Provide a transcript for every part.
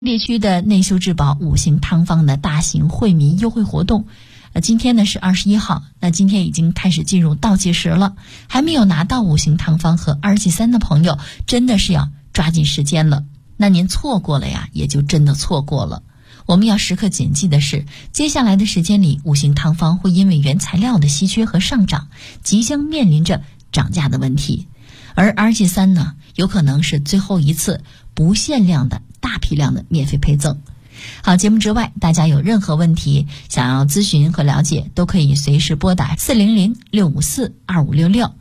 地区的内修质保五行汤方的大型惠民优惠活动，今天呢是21号，那今天已经开始进入倒计时了。还没有拿到五行汤方和2G3的朋友，真的是要抓紧时间了。那您错过了呀，也就真的错过了。我们要时刻谨记的是，接下来的时间里，五行汤方会因为原材料的稀缺和上涨，即将面临着涨价的问题。而 2G3 呢，有可能是最后一次不限量的大批量的免费配赠。好，节目之外，大家有任何问题想要咨询和了解，都可以随时拨打400-654-2566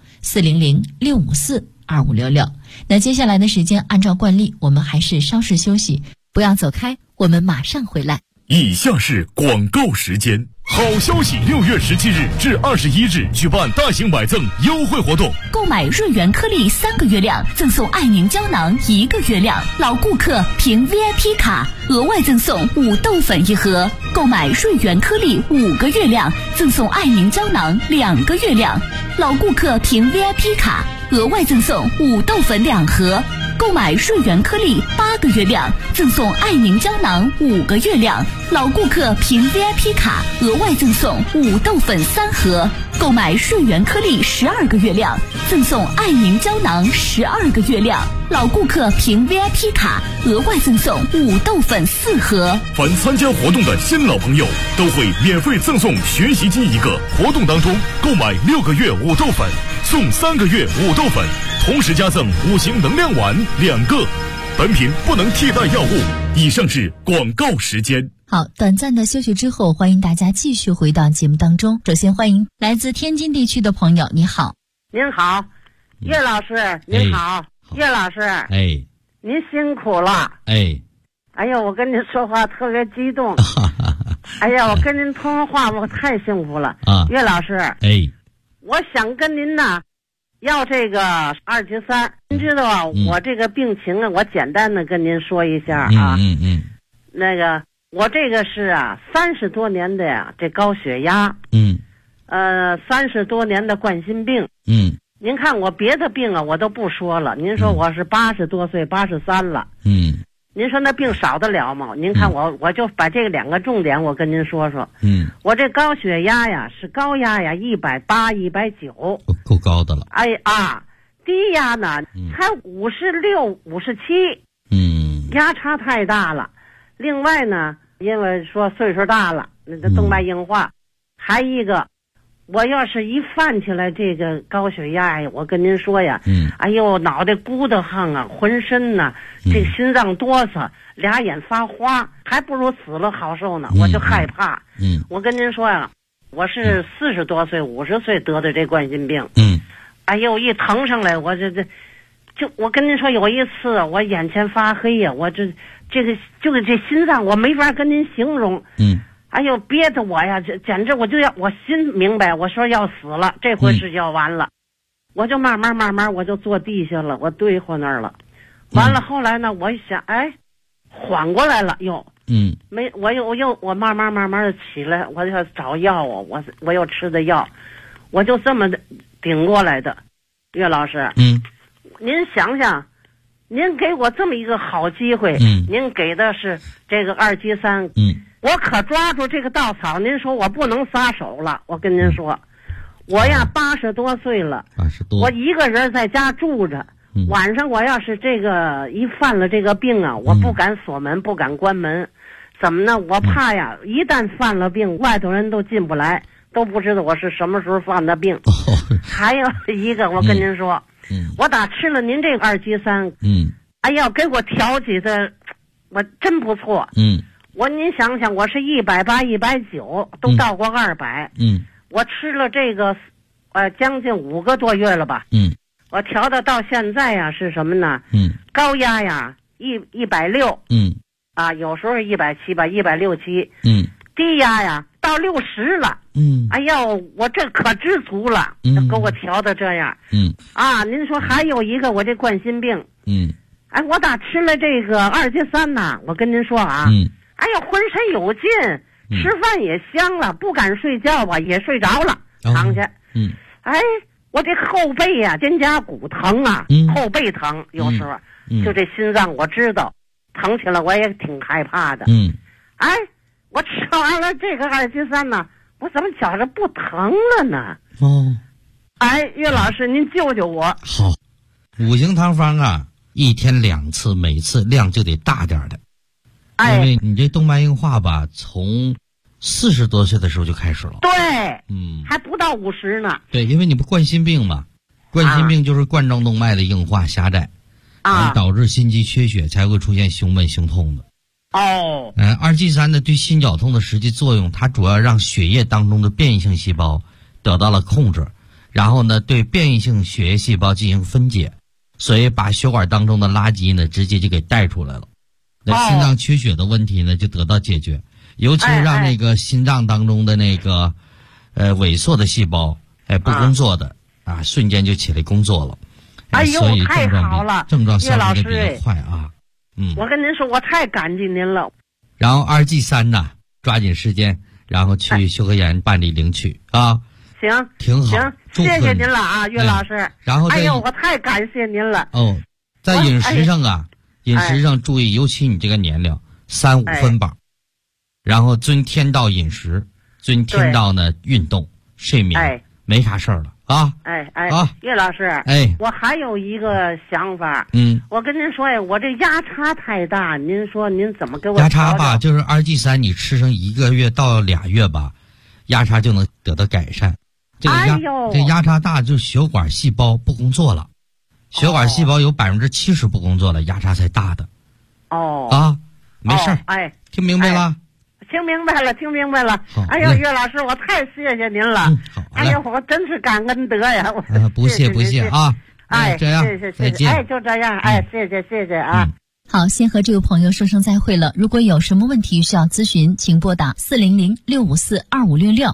400-654-2566。那接下来的时间，按照惯例，我们还是稍事休息，不要走开，我们马上回来。 以下是广告时间。好消息，6月17日至21日举办大型买赠优惠活动， 购买润源颗粒3个月亮赠送爱宁胶囊1个月亮，老顾客凭 VIP 卡额外赠送5豆粉1盒，购买润源颗粒5个月亮赠送爱宁胶囊2个月亮，老顾客凭 VIP 卡额外赠送5豆粉2盒，购买润源颗粒8个月亮赠送爱宁胶囊5个月亮，老顾客凭 VIP 卡额外赠送5豆粉3盒，购买润源颗粒12个月亮赠送爱宁胶囊12个月亮，老顾客凭 VIP 卡额外赠送5豆粉4盒。 凡参加活动的新老朋友都会免费赠送学习机1个，活动当中购买6个月5豆粉送3个月5豆粉，同时加赠5行能量丸2个。本品不能替代药物。以上是广告时间。 好，短暂的休息之后，欢迎大家继续回到节目当中。首先欢迎来自天津地区的朋友，你好。 您好，岳老师，您好，岳老师，您辛苦了。哎呀，我跟您说话特别激动。哎呀，我跟您通话我太幸福了。岳老师，我想跟您呢要这个2G3，您知道啊，我这个病情啊，我简单的跟您说一下啊。那个我这个是30多年的呀，这高血压，30多年的冠心病。您看我别的病啊我都不说了，您说我是80多岁83了。您说那病少得了吗？您看我就把这个2个重点我跟您说说。我这高血压呀是高压呀180、190， 够高的了。 低压呢才56、57，压差太大了。另外呢，因为说岁数大了，那个动脉硬化，还一个，我要是一犯起来这个高血压呀，我跟您说呀，哎呦，脑袋咕得慌啊，浑身呢，这心脏哆嗦，俩眼发花，还不如死了好受呢，我就害怕。我跟您说呀，我是40多岁、50岁得的这冠心病。哎呦，一疼上来，我我跟您说，有一次我眼前发黑呀，我这心脏我没法跟您形容。哎呦，憋得我呀，简直我心明白，我说要死了，这回是要完了。我就慢慢我就坐地下了，我堆活那儿了。完了后来呢，我一想，缓过来了又。我慢慢的起来，我就要找药啊，我又吃的药，我就这么顶过来的。岳老师，您想想，您给我这么一个好机会，您给的是这个2G3，我可抓住这个稻草，您说我不能撒手了。我跟您说，我呀80多岁了，80多，我一个人在家住着，晚上我要是这个一犯了这个病啊，我不敢锁门，不敢关门，怎么呢？我怕呀，一旦犯了病，外头人都进不来，都不知道我是什么时候犯的病。还有一个，我跟您说，我打吃了您这个2G3，哎呀，给我调节的，我真不错。您想想，我是180、190，都到过200。我吃了这个，将近5个多月了吧。我调的到现在呀是什么呢？高压呀160，有时候170吧，167。低压呀到60了。哎呦，我这可知足了，给我调的这样。您说还有一个我这冠心病。我打吃了这个2G3呢，我跟您说啊。哎呀，浑身有劲，吃饭也香了，不敢睡觉吧，也睡着了，躺下。我这后背呀，肩胛骨疼啊，后背疼，有时候就这心脏我知道， 疼起来我也挺害怕的。哎，我吃完了这个273呢，我怎么觉着不疼了呢？哎，岳老师您救救我。 好，五行汤方啊，1天2次，每次量就得大点的。因为你这动脉硬化吧，从40多岁的时候就开始了。 对，还不到50呢。 对，因为你不冠心病嘛，冠心病就是冠状动脉的硬化狭窄，导致心肌缺血才会出现胸闷胸痛的。2G3呢对心绞痛的实际作用，它主要让血液当中的变异性细胞得到了控制，然后呢对变异性血液细胞进行分解，所以把血管当中的垃圾呢直接就给带出来了。那心脏缺血的问题呢就得到解决，尤其是让那个心脏当中的那个萎缩的细胞不工作的瞬间就起来工作了。所以太好了， 症状消除的比较快啊。 我跟您说，我太感激您了。 然后2G3呢，抓紧时间，然后去修和研办理领取啊。 行， 挺好。 行，谢谢您了啊，岳老师。 然后我太感谢您了。 在饮食上饮食上注意，尤其你这个年龄，3、5分饱，然后遵天道饮食，遵天道呢运动、睡眠，没啥事儿了啊。 岳老师，我还有一个想法。我跟您说呀，我这压差太大，您说您怎么给我压差吧？就是 2G3，你吃上1个月到2月吧，压差就能得到改善。这压差大，就血管细胞不工作了。血管细胞有70%不工作了，压差才大的。没事儿。听明白了？ 听明白了。岳老师，我太谢谢您了。我真是感恩德呀。 不谢啊。这样， 谢谢， 再见。 就这样。谢谢啊。 好，先和这位朋友说声再会了。如果有什么问题需要咨询，请拨打400-654-2566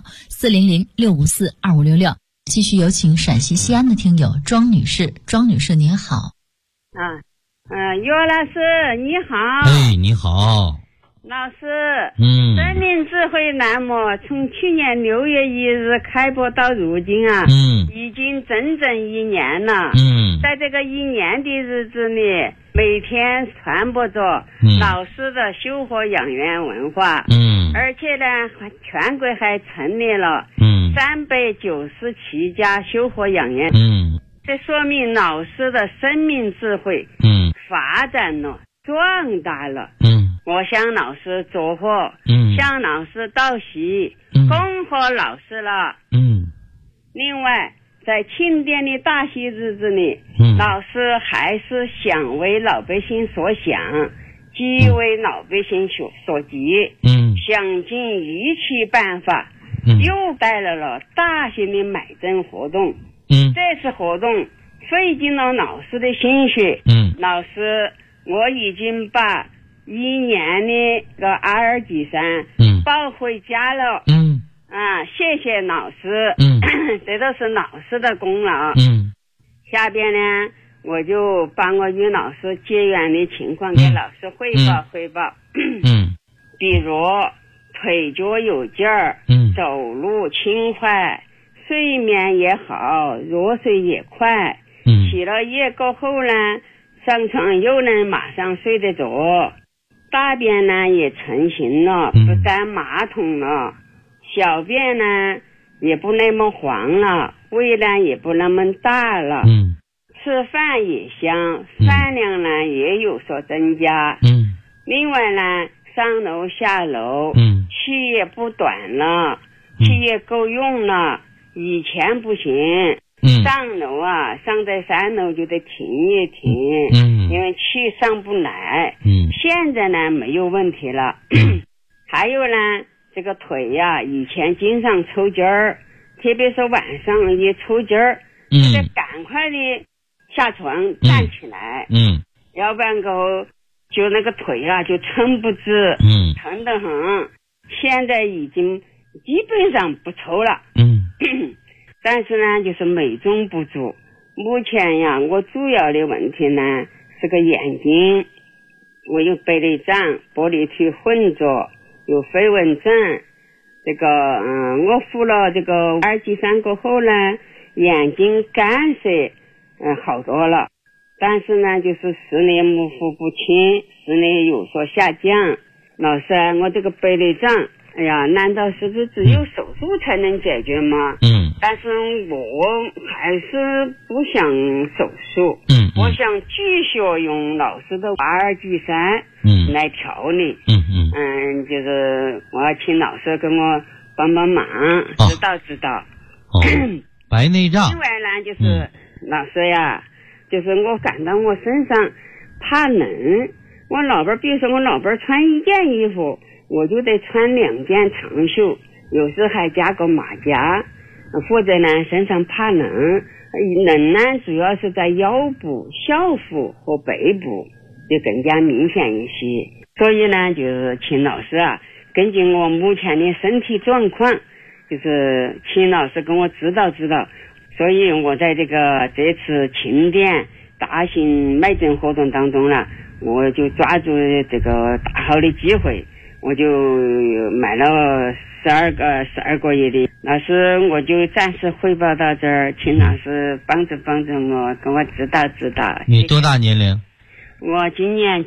400-654-2566。继续有请陕西西安的听友庄女士。庄女士您好。 岳老师你好。 你好。 老师，生命智慧栏目从去年6月1日开播到如今已经整整1年了。在这个1年的日子里，每天传播着老师的修和养元文化。而且呢，全国还成立了397家修和养元。这说明老师的生命智慧发展了，壮大了。我向老师祝贺，向老师道喜，恭贺老师了。另外，在庆典的大喜日子里，老师还是想为老百姓所想，即为老百姓所急，想尽一切办法，又带来了大型的买证活动。这次活动费尽了老师的心血。老师，我已经把1年的个2G3抱回家了。谢谢老师。这都是老师的功劳。下边呢，我就把我与老师结缘的情况给老师汇报。比如腿脚有劲儿，走路轻快，睡眠也好，入睡也快。起了夜过后呢，上床又能马上睡得着。大便呢也成型了，不沾马桶了。小便呢也不那么黄了，胃呢也不那么大了。吃饭也香，饭量呢也有所增加。另外呢，上楼下楼，气也不短了，气也够用了。以前不行，上楼上在3楼就得停一停，因为气上不来。现在呢没有问题了。还有呢，这个腿以前经常抽筋儿，特别是晚上一抽筋儿，得赶快的下床站起来，要不然就那个腿就撑不直，疼得很。现在已经基本上不抽了。但是呢，就是美中不足。目前我主要的问题呢是个眼睛，我有白内障、玻璃体混浊，有飞蚊症。这个我服了这个2G3过后呢，眼睛干涩好多了。 但是呢，就是视力模糊不清，视力有所下降。老师，我这个白内障，哎呀，难道是不是只有手术才能解决吗？但是我还是不想手术。我想继续用老师的阿基山来调理。就是我要请老师跟我帮帮忙，指导。 白内障。 另外呢，就是老师呀，就是我感到我身上怕冷，我老伴，比如说我老伴穿一件衣服，我就得穿2件长袖，有时还加个马甲，或者呢身上怕冷，冷呢主要是在腰部、小腹和背部就更加明显一些。所以呢，就是请老师啊，根据我目前的身体状况，就是请老师跟我指导。所以我在这次庆典大型卖诊活动当中呢，我就抓住这个大好的机会，我就买了12个月的。老师，我就暂时汇报到这儿，请老师帮助我，跟我指导。 你多大年龄？ 我今年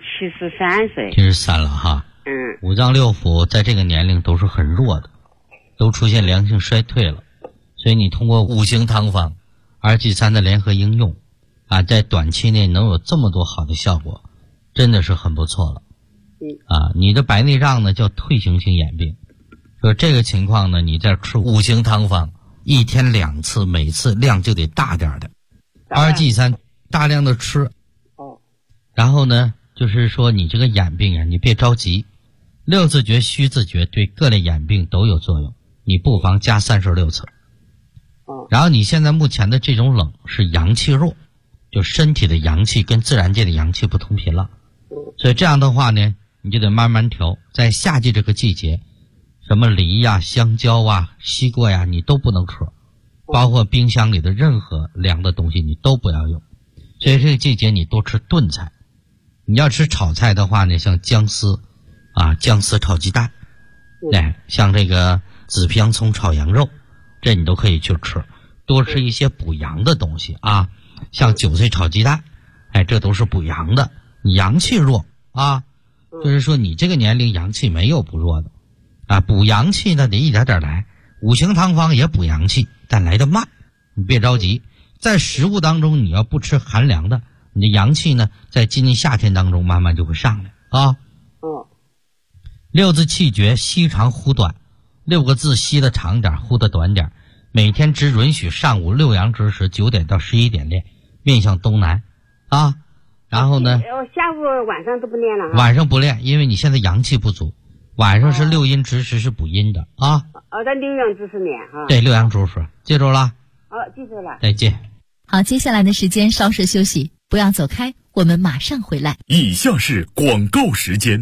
73岁。 73了哈。五脏六腑在这个年龄都是很弱的，都出现良性衰退了。所以你通过五行汤方2G3的联合应用啊，在短期内能有这么多好的效果，真的是很不错了。你的白内障呢叫退行性眼病，就是这个情况呢，你在吃五行汤方1天2次，每次量就得大点的。2G3大量的吃。然后呢，就是说你这个眼病啊，你别着急，6字诀、虚字诀对各类眼病都有作用，你不妨加36次。然后你现在目前的这种冷是阳气弱，就身体的阳气跟自然界的阳气不同频了，所以这样的话呢，你就得慢慢调。在夏季这个季节，什么梨呀、香蕉啊、西瓜呀，你都不能吃，包括冰箱里的任何凉的东西你都不要用。所以这个季节你多吃炖菜。你要吃炒菜的话呢，像姜丝炒鸡蛋，像这个紫皮洋葱炒羊肉，这你都可以去吃。多吃一些补阳的东西啊，像韭菜炒鸡蛋，这都是补阳的。你阳气弱啊，就是说你这个年龄阳气没有不弱的啊，补阳气呢得一点点来。五行汤方也补阳气，但来得慢，你别着急。在食物当中你要不吃寒凉的，你的阳气呢在今年夏天当中慢慢就会上来啊。6字气诀，吸长呼短，6个字吸的长点，呼的短点。每天只允许上午6阳之时9点到11点练，面向东南啊。然后呢， 下午晚上都不练了。 晚上不练，因为你现在阳气不足。晚上是6阴之时，是补阴的啊。 在6阳之时练哈。 对，6阳之时，记住了。 记住了。 再见。 好，接下来的时间稍事休息，不要走开，我们马上回来。 以下是广告时间。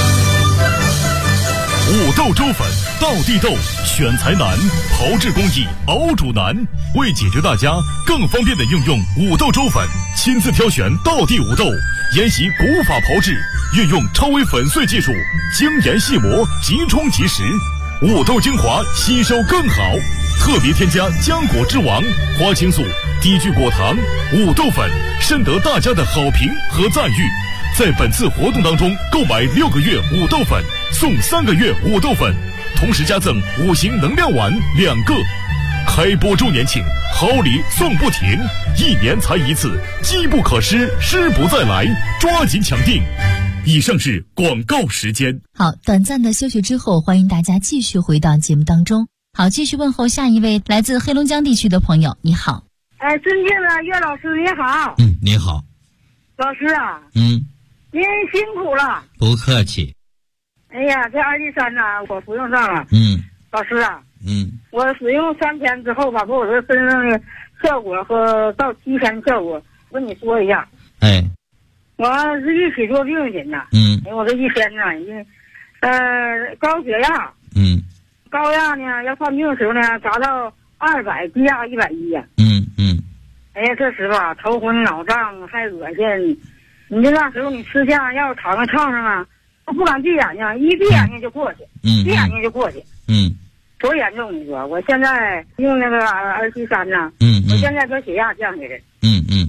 五豆粥粉，道地豆，选材难，炮制工艺，熬煮难。为解决大家更方便的应用五豆粥粉，亲自挑选道地五豆，研习古法炮制，运用超微粉碎技术，精研细磨，即冲即食，五豆精华吸收更好。特别添加浆果之王花青素、低聚果糖、五豆粉，深得大家的好评和赞誉。在本次活动当中，购买6个月五豆粉送3个月五豆粉，同时加赠5行能量丸2个。开播周年庆，好礼送不停，1年才一次，机不可失，失不再来，抓紧抢订。以上是广告时间。 好，短暂的休息之后，欢迎大家继续回到节目当中。好，继续问候下一位来自黑龙江地区的朋友，你好。 尊敬的岳老师你好。 你好。 老师啊。您辛苦了。 不客气。 哎呀，这2G3呢，我服用上了。老师啊。我使用3天之后吧，给我这身上的效果和到7天的效果，我跟你说一下。我是一起做病人呐。我这一天呢，因为高血压。高压呢，要犯病的时候呢，达到200，低压110呀。哎呀，这时吧，头昏脑胀，还恶心。你这那时候你吃下要躺在炕上啊，我不敢闭眼睛，一闭眼睛就过去，闭眼睛就过去。多严重！你说，我现在用那个2G3呢，我现在把血压降下来。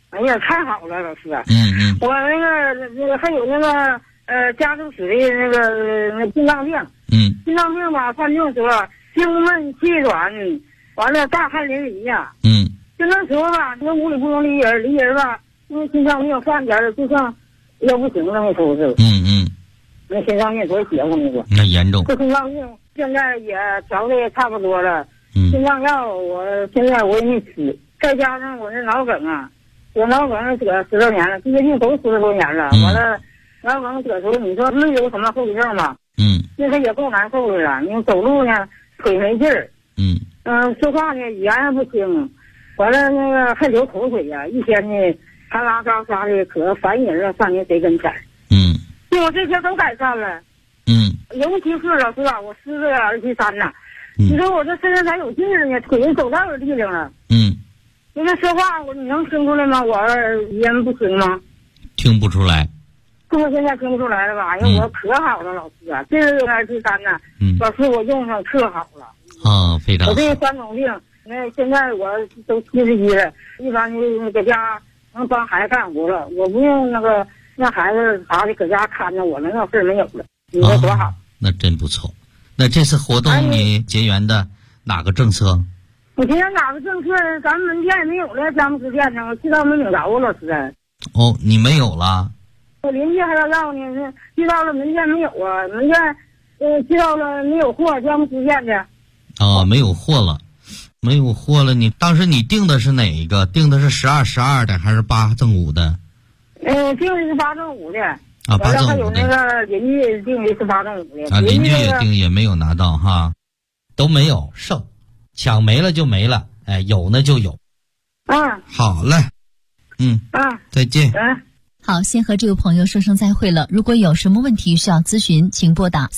哎呀，太好了，老师。我那个还有那个家族史的那个心脏病。心脏病吧，犯病时候胸闷气短，完了大汗淋漓呀。就那时候吧，那屋里不能离人吧，因为心脏病犯点儿就像要不行了，那时候是。那心脏病多邪乎那个。 那严重。 这心脏病现在也调的也差不多了。心脏药现在我也没吃，再加上我这脑梗啊，我脑梗得10多年了，这些病都10多年了。完了，脑梗得时候你说没有什么后遗症吧？那个也够难受的了。你走路呢，腿没劲儿。说话呢，语言还不清。完了那个还流口水呀，一天呢哈拉嘎嘎的，可烦人了，上人谁跟前。就我这些都改善了。尤其是老师啊，我吃这个23呐。你说我这身上咋有劲儿呢？腿走道有力量了。你这说话你能听出来吗？我语言不行吗？ 听不出来。 我现在听不出来了吧？哎呀，我可好了，老师啊，这个23呐，老师我用上可好了。 非常好。 我这3种病，那现在我都71了，一般就搁家能帮孩子干活了，我不用那个让孩子啥的搁家看着我了，那事儿没有了。你说多好？ 那真不错。那这次活动你结缘的哪个政策？ 我结缘哪个政策？咱们门店也没有了，佳木斯店呢，我去到没领着啊，老师。 你没有了？ 我邻居还要呢，去到了门店没有啊，门店去到了没有货，佳木斯店的。 没有货了，没有货了。你当时你订的是哪一个？订的是12的还是8正5的？ 订的是8正5的。 8正5的。 还有那个邻居订的是8正5的。 邻居也订也没有拿到哈，都没有剩，抢没了就没了，有呢就有。好嘞，再见。 好，先和这位朋友说声再会了。如果有什么问题需要咨询，请拨打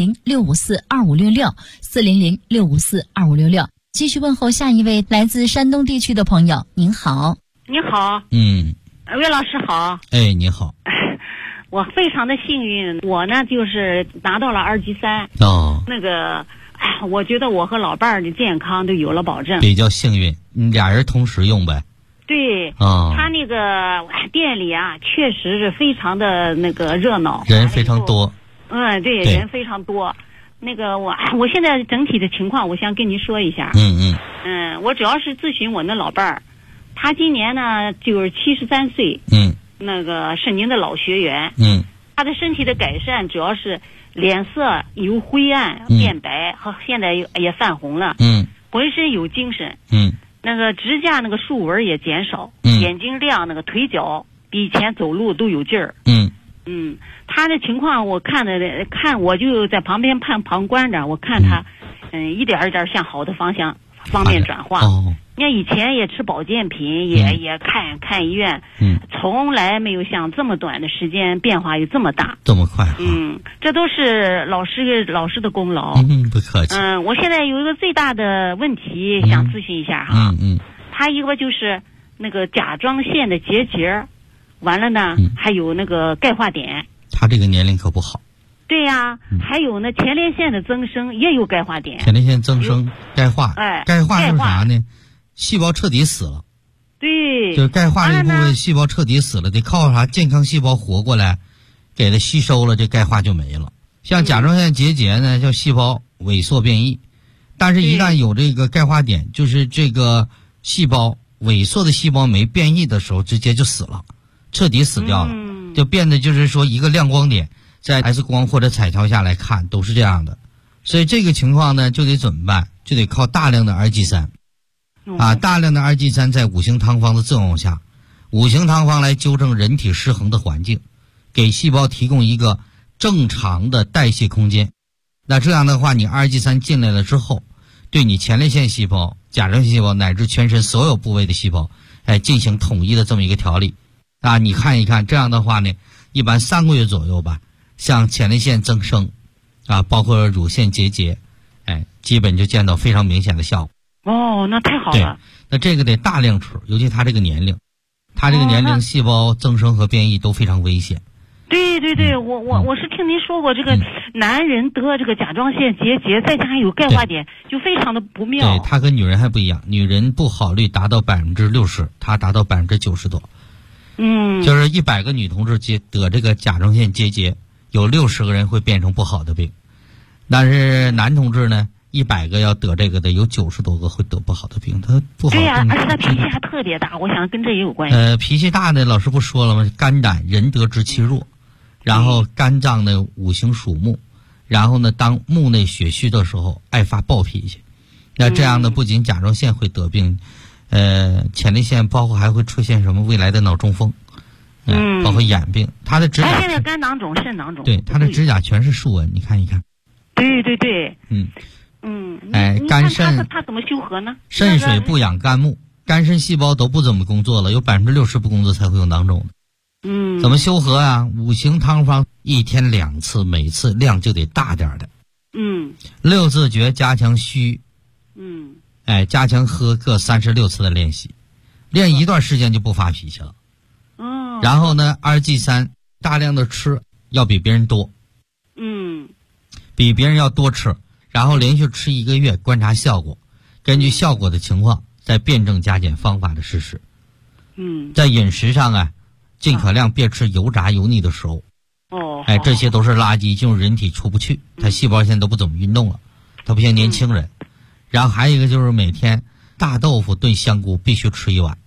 400-654-2566 400-654-2566。继续问候下一位来自山东地区的朋友。您好。 你好。魏老师好。 你好。 我非常的幸运，我呢就是拿到了2级3。那个我觉得我和老伴儿的健康都有了保证， 比较幸运。俩人同时用呗。 对，他那个店里啊，确实是非常的那个热闹， 人非常多。 对，人非常多。那个我现在整体的情况，我想跟您说一下。我主要是咨询我那老伴儿，他今年呢就是73岁。那个是您的老学员。他的身体的改善主要是脸色由灰暗变白，和现在也泛红了。浑身有精神。那个指甲那个竖纹也减少，眼睛亮，那个腿脚比以前走路都有劲儿。他的情况我看我就在旁边旁观着，我看他一点一点向好的方面转化。你看以前也吃保健品，也看医院，从来没有像这么短的时间变化有这么大， 这么快。 这都是老师的功劳。 不客气。 我现在有一个最大的问题想咨询一下哈。他一个就是那个甲状腺的结节，完了呢，还有那个钙化点。 他这个年龄可不好。 对呀，还有呢前列腺的增生也有钙化点。 前列腺增生，钙化。钙化是啥呢？细胞彻底死了。 对， 就是钙化这部分细胞彻底死了，得靠啥健康细胞活过来，给它吸收了，这钙化就没了。像甲状腺结节呢，叫细胞萎缩变异，但是一旦有这个钙化点，就是这个细胞萎缩的细胞没变异的时候，直接就死了，彻底死掉了，就变得就是说一个亮光点，在 X 光或者彩超下来看都是这样的。所以这个情况呢，就得怎么办？就得靠大量的2G3。大量的2G3在五行汤方的作用下，五行汤方来纠正人体失衡的环境，给细胞提供一个正常的代谢空间。那这样的话，你2G3进来了之后，对你前列腺细胞、甲状腺细胞乃至全身所有部位的细胞，进行统一的这么一个调理。你看一看，这样的话呢，一般3个月左右吧，像前列腺增生，包括乳腺结节，基本就见到非常明显的效果。 那太好了。 对，那这个得大量吃，尤其他这个年龄，他这个年龄细胞增生和变异都非常危险。 对，我是听您说过，这个男人得这个甲状腺结节，再加上有钙化点，就非常的不妙。 对，他跟女人还不一样，女人不好率达到60%，他达到90%多。 就是100个女同志得这个甲状腺结节，有60个人会变成不好的病，但是男同志呢，100个要得这个的，有90多个会得不好的病，他不好。 对呀，而且他脾气还特别大，我想跟这也有关系。 脾气大的老师不说了吗？肝胆仁德之气弱，然后肝脏的五行属木，然后呢，当木内血虚的时候，爱发暴脾气。那这样呢，不仅甲状腺会得病，前列腺包括还会出现什么未来的脑中风，包括眼病。他的指甲现在肝囊肿、肾囊肿， 对，他的指甲全是竖纹，你看一看。 对对对， 肝肾他怎么修合呢？ 肾水不养肝木，肝肾细胞都不怎么工作了，有60%不工作才会有囊肿。怎么修合啊？五行汤方1天2次，每次量就得大点的。6字诀加强虚。加强喝各36次的练习，练一段时间就不发脾气了。然后呢，2G3大量的吃，要比别人多。比别人要多吃，然后连续吃1个月，观察效果，根据效果的情况再辩证加减方法的实施。在饮食上啊，尽可量别吃油炸油腻的食物。这些都是垃圾，进入人体出不去，他细胞现在都不怎么运动了，他不像年轻人。然后还有一个就是每天大豆腐炖香菇必须吃1碗。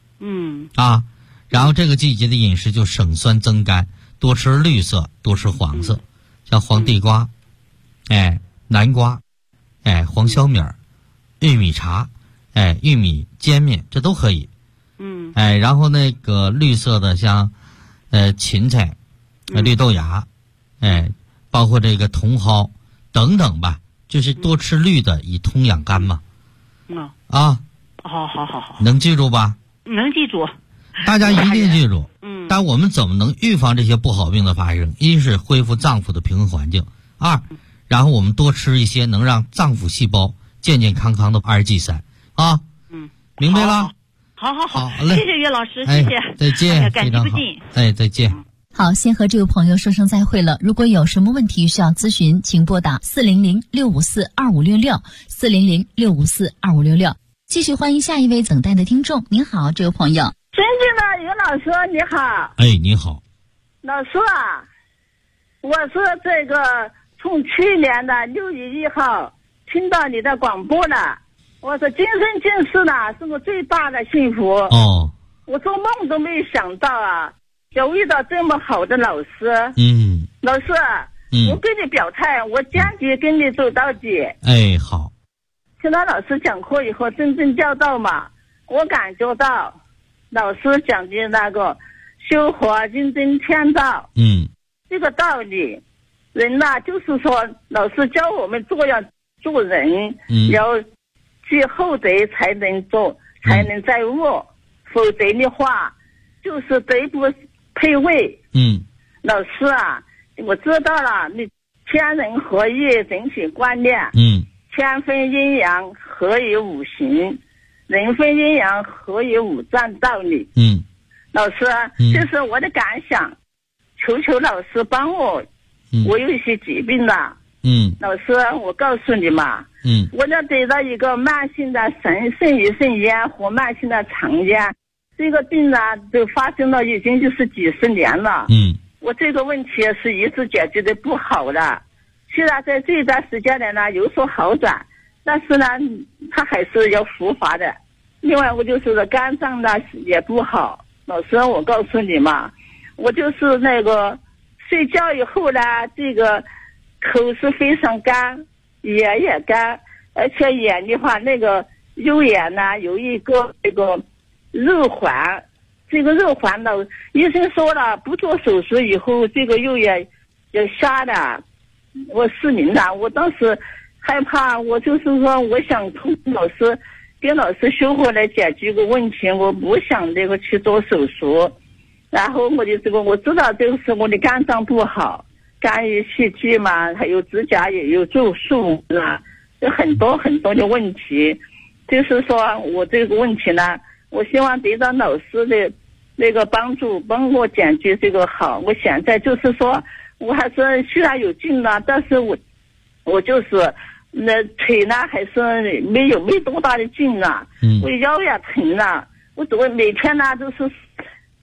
然后这个季节的饮食就省酸增甘，多吃绿色，多吃黄色，像黄地瓜，南瓜，黄小米儿，玉米茶，玉米煎面，这都可以。然后那个绿色的像芹菜，绿豆芽，包括这个茼蒿等等吧。就是多吃绿的，以通养肝嘛。好，能记住吧？ 能记住。 大家一定记住。但我们怎么能预防这些不好病的发生？一是恢复脏腑的平衡环境，2，然后我们多吃一些能让脏腑细胞健健康康的2G3啊。明白了。 好嘞，谢谢岳老师，谢谢， 再见， 感激不尽。 再见。 好，先和这位朋友说声再会了。如果有什么问题需要咨询，请拨打400-654-2566，400-654-2566。继续欢迎下一位等待的听众。您好，这位朋友。 尊敬的于老师，你好。 你好。 老师啊，我是这个从去年的6月1号听到你的广播了。我说今生今世呢，是我最大的幸福。我做梦都没想到啊。有遇到这么好的老师。老师，我跟你表态，我坚决跟你走到底。 好。 听到老师讲课以后，真正教导嘛，我感觉到老师讲的那个修活人真天道。这个道理，人呐，就是说，老师教我们做人，要积厚德才能做，才能在握，否则的话，就是德不配位。老师啊，我知道了，你天人合一整体观念。天分阴阳合于五行，人分阴阳合于五脏道理。老师，这是我的感想，求老师帮我。我有一些疾病了。老师，我告诉你嘛，我要得到一个慢性的肾盂肾炎和慢性的肠炎。这个病呢，都发生了已经就是几十年了。我这个问题是一直解决的不好的。虽然在这段时间内呢有所好转，但是呢，它还是要复发的。另外，我就是肝脏呢也不好。老师，我告诉你嘛，我就是那个睡觉以后呢，这个口是非常干，眼也干，而且眼的话，那个右眼呢有一个这个肉环，这个肉环呢，医生说了，不做手术以后，这个右眼要瞎的，我失明了。我当时害怕，我就是说，我想通跟老师修活来解决个问题，我不想这个去做手术。然后我就我知道这个是我的肝脏不好，肝郁气滞嘛，还有指甲也有皱数啊，有很多的问题。就是说我这个问题呢，我希望得到老师的那个帮助，帮我解决这个好。我现在就是说，我还是虽然有劲了，但是我就是那腿呢还是没多大的劲了。我腰也疼了，我每天呢都是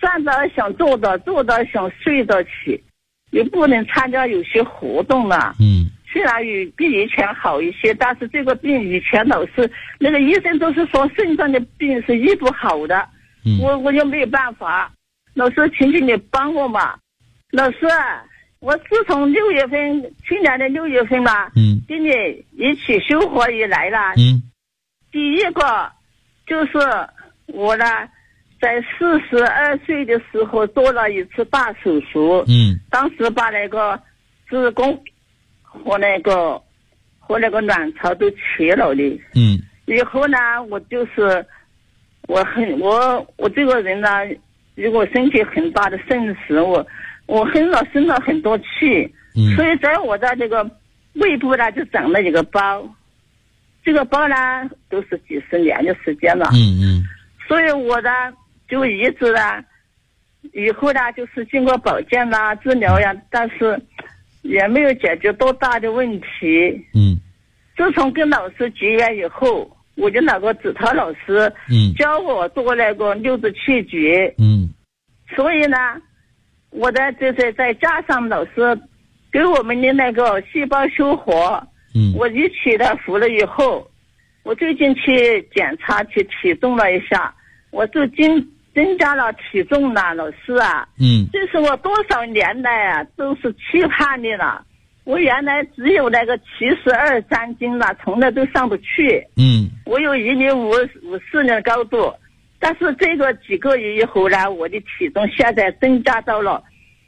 站着想坐的，坐着想睡得起，也不能参加有些活动了。虽然比以前好一些，但是这个病以前老是那个医生都是说肾脏的病是医不好的，我又没有办法。老师，请你帮我嘛。老师，我自从6月份，去年的6月份吧，跟你一起修活以来了。第一个就是我呢，在42岁的时候做了一次大手术。当时把那个子宫和那个卵巢都切了的。以后呢，我就是我这个人呢，如果身体很大的肾石，我生了很多气，所以在我的这个胃部呢就长了一个包，这个包呢都是几十年的时间了。所以我呢就一直呢，以后呢就是经过保健啦、治疗呀，但是也没有解决多大的问题。自从跟老师结缘以后，我的那个指导老师教我做那个6字气诀。所以呢，我的就是再加上老师给我们的那个细胞修活，我一起的服了以后，我最近去检查去体重了一下，我就增加了体重了。老师啊，这是我多少年来啊都是期盼的了。我原来只有那个72、3斤了，从来都上不去。我有1米54的高度，但是这个几个月以后呢，我的体重现在增加到了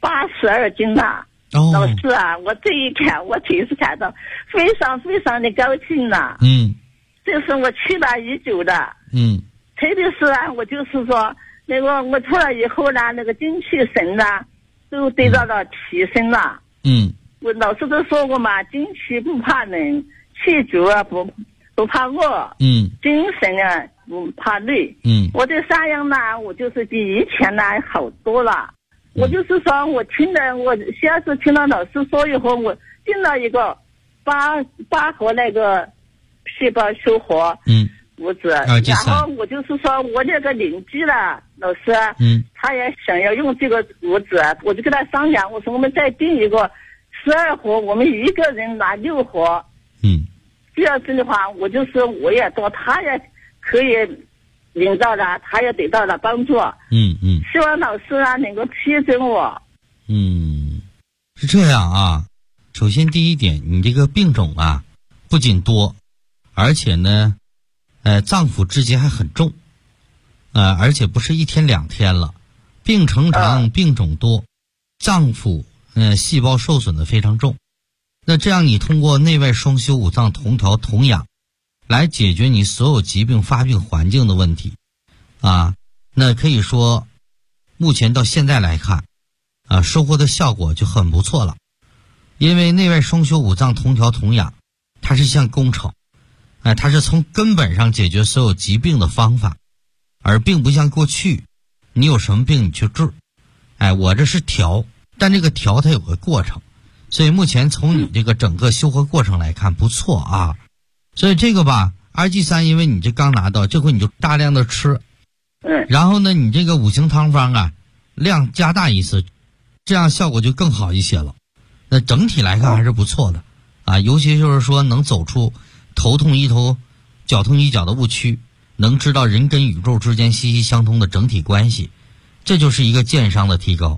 82斤了。老师啊，我这一看，我真是感到非常非常的高兴了。这是我期待已久的。特别是啊，我就是说那个我出来以后呢，那个精气神呢都得到了提升了。我老师都说过嘛，精气不怕冷，气足啊不怕饿，精神啊不怕累。我这3样呢，我就是比以前呢好多了。我就是说我先是听到老师说以后，我订了一个八盒那个细胞修活物质，然后我就是说我那个邻居了老师，他也想要用这个物质，我就跟他商量，我说我们再订一个12盒，我们一个人拿6盒。这样子的话，我也多，他也可以领到了，他也得到了帮助。希望老师啊能够批准我。 是这样啊。首先第一点，你这个病种啊不仅多，而且呢脏腑之结还很重，而且不是1天2天了，病程长，病种多，脏腑细胞受损的非常重。那这样你通过内外双修5脏同调同养来解决你所有疾病发病环境的问题啊，那可以说目前到现在来看收获的效果就很不错了。因为内外双修5脏同调同养，它是项工程，它是从根本上解决所有疾病的方法，而并不像过去你有什么病你去治，我这是调，但这个调它有个过程，所以目前从你这个整个修活过程来看不错啊。所以这个吧 RG3 因为你这刚拿到，这回你就大量的吃，然后呢你这个5行汤方啊量加大一次，这样效果就更好一些了。那整体来看还是不错的啊，尤其就是说能走出头痛医头脚痛医脚的误区，能知道人跟宇宙之间息息相通的整体关系，这就是一个健商的提高。